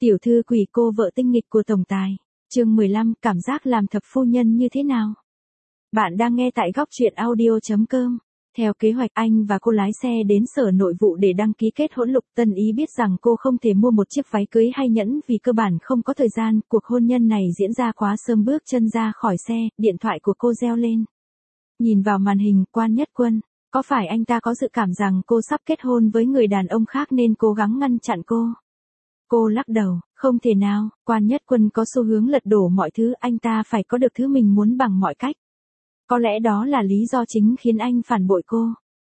Tiểu thư quỷ cô vợ tinh nghịch của tổng tài. Chương 15, cảm giác làm thập phu nhân như thế nào? Bạn đang nghe tại góc truyện audio.com. Theo kế hoạch anh và cô lái xe đến sở nội vụ để đăng ký kết hôn. Lục Tân Ý biết rằng cô không thể mua một chiếc váy cưới hay nhẫn vì cơ bản không có thời gian. Cuộc hôn nhân này diễn ra quá sớm. Bước chân ra khỏi xe, điện thoại của cô reo lên. Nhìn vào màn hình, Quan Nhất Quân. Có phải anh ta có dự cảm rằng cô sắp kết hôn với người đàn ông khác nên cố gắng ngăn chặn cô? Cô lắc đầu, không thể nào. Quan Nhất Quân có xu hướng lật đổ mọi thứ. Anh ta phải có được thứ mình muốn bằng mọi cách. Có lẽ đó là lý do chính khiến anh phản bội cô.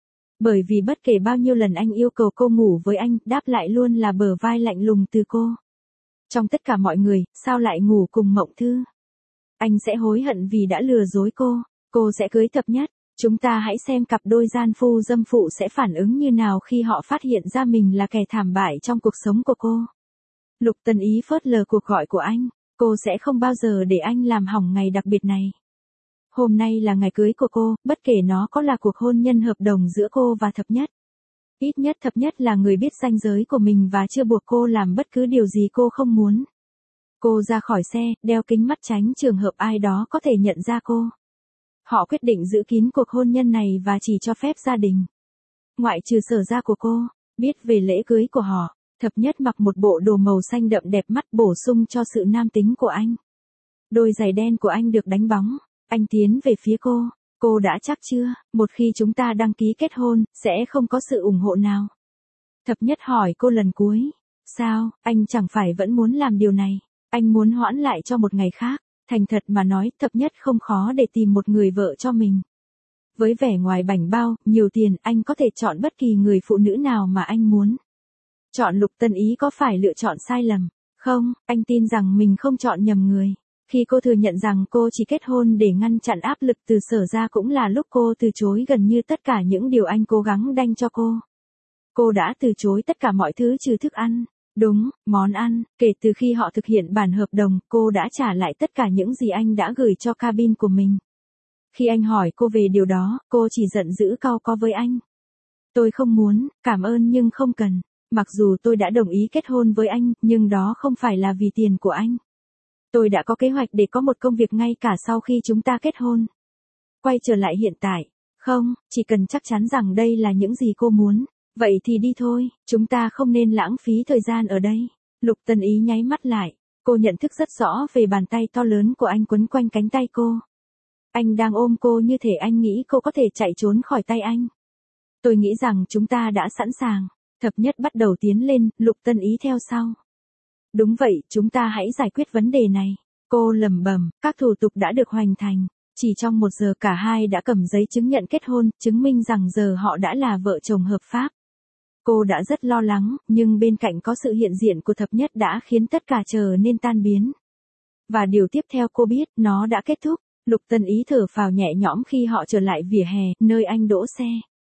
Bởi vì bất kể bao nhiêu lần anh yêu cầu cô ngủ với anh, đáp lại luôn là bờ vai lạnh lùng từ cô. Trong tất cả mọi người, sao lại ngủ cùng Mộng Thư? Anh sẽ hối hận vì đã lừa dối cô. Cô sẽ cưới Thập Nhất. Chúng ta hãy xem cặp đôi gian phu dâm phụ sẽ phản ứng như nào khi họ phát hiện ra mình là kẻ thảm bại trong cuộc sống của cô. Lục Tân Ý phớt lờ cuộc gọi của anh. Cô sẽ không bao giờ để anh làm hỏng ngày đặc biệt này. Hôm nay là ngày cưới của cô, bất kể nó có là cuộc hôn nhân hợp đồng giữa cô và Thập Nhất. Ít nhất Thập Nhất là người biết ranh giới của mình và chưa buộc cô làm bất cứ điều gì cô không muốn. Cô ra khỏi xe, đeo kính mắt tránh trường hợp ai đó có thể nhận ra cô. Họ quyết định giữ kín cuộc hôn nhân này và chỉ cho phép gia đình, ngoại trừ Sở gia của cô, biết về lễ cưới của họ. Thập Nhất mặc một bộ đồ màu xanh đậm đẹp mắt bổ sung cho sự nam tính của anh. Đôi giày đen của anh được đánh bóng. Anh tiến về phía cô. Cô đã chắc chưa, một khi chúng ta đăng ký kết hôn, sẽ không có sự ủng hộ nào? Thập Nhất hỏi cô lần cuối. Sao, anh chẳng phải vẫn muốn làm điều này? Anh muốn hoãn lại cho một ngày khác. Thành thật mà nói, Thập Nhất không khó để tìm một người vợ cho mình. Với vẻ ngoài bảnh bao, nhiều tiền, anh có thể chọn bất kỳ người phụ nữ nào mà anh muốn. Chọn Lục Tân Ý có phải lựa chọn sai lầm? Không, anh tin rằng mình không chọn nhầm người. Khi cô thừa nhận rằng cô chỉ kết hôn để ngăn chặn áp lực từ Sở gia cũng là lúc cô từ chối gần như tất cả những điều anh cố gắng đanh cho cô. Cô đã từ chối tất cả mọi thứ trừ thức ăn. Đúng, món ăn. Kể từ khi họ thực hiện bản hợp đồng, cô đã trả lại tất cả những gì anh đã gửi cho cabin của mình. Khi anh hỏi cô về điều đó, cô chỉ giận dữ cau có với anh. Tôi không muốn, cảm ơn nhưng không cần. Mặc dù tôi đã đồng ý kết hôn với anh, nhưng đó không phải là vì tiền của anh. Tôi đã có kế hoạch để có một công việc ngay cả sau khi chúng ta kết hôn. Quay trở lại hiện tại. Không, chỉ cần chắc chắn rằng đây là những gì cô muốn. Vậy thì đi thôi, chúng ta không nên lãng phí thời gian ở đây. Lục Tân Ý nháy mắt lại. Cô nhận thức rất rõ về bàn tay to lớn của anh quấn quanh cánh tay cô. Anh đang ôm cô như thể anh nghĩ cô có thể chạy trốn khỏi tay anh. Tôi nghĩ rằng chúng ta đã sẵn sàng. Thập Nhất bắt đầu tiến lên, Lục Tân Ý theo sau. Đúng vậy, chúng ta hãy giải quyết vấn đề này. Cô lẩm bẩm, các thủ tục đã được hoàn thành. Chỉ trong 1 giờ cả hai đã cầm giấy chứng nhận kết hôn, chứng minh rằng giờ họ đã là vợ chồng hợp pháp. Cô đã rất lo lắng, nhưng bên cạnh có sự hiện diện của Thập Nhất đã khiến tất cả trở nên tan biến. Và điều tiếp theo cô biết, nó đã kết thúc. Lục Tân Ý thở phào nhẹ nhõm khi họ trở lại vỉa hè, nơi anh đỗ xe.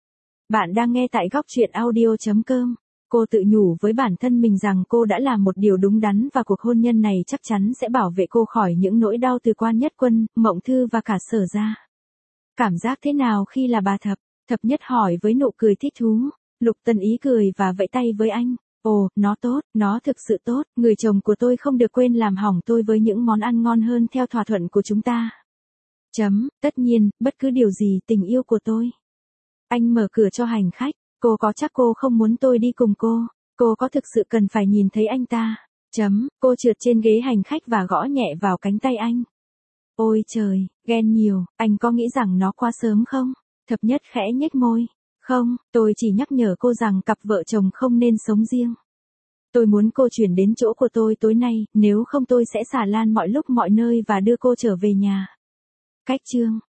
Bạn đang nghe tại góc truyện audio.com. Cô tự nhủ với bản thân mình rằng cô đã làm một điều đúng đắn và cuộc hôn nhân này chắc chắn sẽ bảo vệ cô khỏi những nỗi đau từ Quan Nhất Quân, Mộng Thư và cả Sở gia. Cảm giác thế nào khi là bà Thập? Thập Nhất hỏi với nụ cười thích thú. Lục Tân Ý cười và vẫy tay với anh. Ồ, nó tốt, nó thực sự tốt. Người chồng của tôi không được quên làm hỏng tôi với những món ăn ngon hơn theo thỏa thuận của chúng ta. Tất nhiên, bất cứ điều gì tình yêu của tôi. Anh mở cửa cho hành khách. Cô có chắc cô không muốn tôi đi cùng cô? Cô có thực sự cần phải nhìn thấy anh ta? Cô trượt trên ghế hành khách và gõ nhẹ vào cánh tay anh. Ôi trời, ghen nhiều, anh có nghĩ rằng nó quá sớm không? Thập Nhất khẽ nhếch môi. Không, tôi chỉ nhắc nhở cô rằng cặp vợ chồng không nên sống riêng. Tôi muốn cô chuyển đến chỗ của tôi tối nay, nếu không tôi sẽ xả lan mọi lúc mọi nơi và đưa cô trở về nhà. Cách chương.